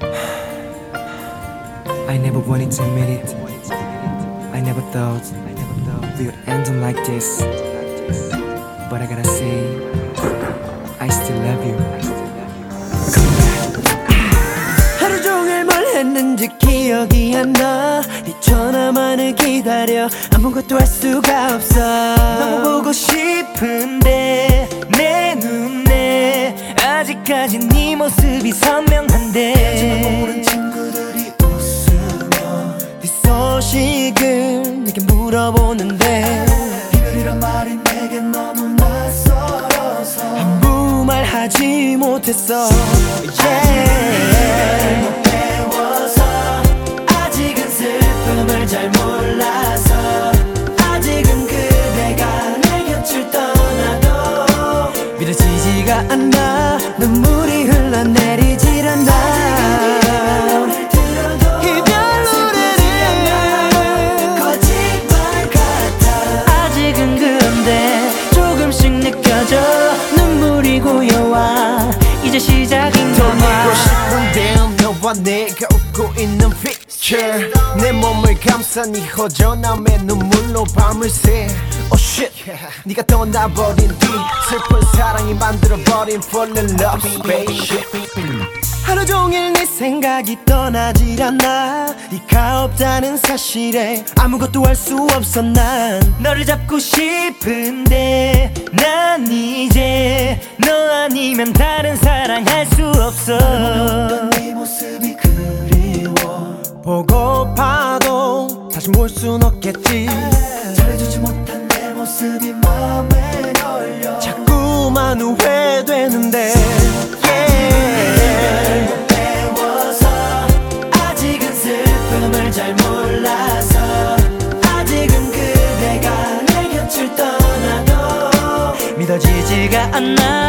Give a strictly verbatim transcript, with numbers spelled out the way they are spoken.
I never wanted to admit it. I never thought we would end up like this. But I gotta say, I still love you. 하루 종일 뭘 했는지 기억이 안 나. 네 전화만을 기다려 아무것도 할 수가 없어. 너무 보고 싶은데 내 눈에 아직까지 네 모습이 선명한데. 하지만 모르는 친구들이 웃으며 네 소식을 내게 물어보는데 이별이란 말이 내겐 너무 낯설어서 아무 말 하지 못했어. yeah. 못 배워서 아직은 슬픔을 잘 몰라서 아직은 그대가 내 곁을 떠나도 믿어지지가 않아. 눈물이 흘러내리질 않아. 이별 노래는 거짓말 같아. 아직은 그런데 조금씩 느껴져. 눈물이 고여와 이제 시작인 거야. 돌리고 싶은데 너와 내가 웃고 있는 picture. 내 몸을 감싸 네 허전함에 눈물로 밤을 새. Oh shit, 네가 떠나버린 뒤 슬픈 사랑이 만들어버린 fall in love spaceship. 하루 종일 네 생각이 떠나질 않아. 네가 없다는 사실에 아무것도 할 수 없어. 난 너를 잡고 싶은데 난 이제 너 아니면 다른 사랑 할 수 없어. 없던 네 모습이 그리워. 보고파도 다시 볼 순 없겠지. 잘해주지 못한 내 모습이 마음에 걸려. 자꾸만 후회되는데 못 배워서 아직은 슬픔을 잘 몰라서 아직은 그대가 내 곁을 떠나도 믿어지지가 않아.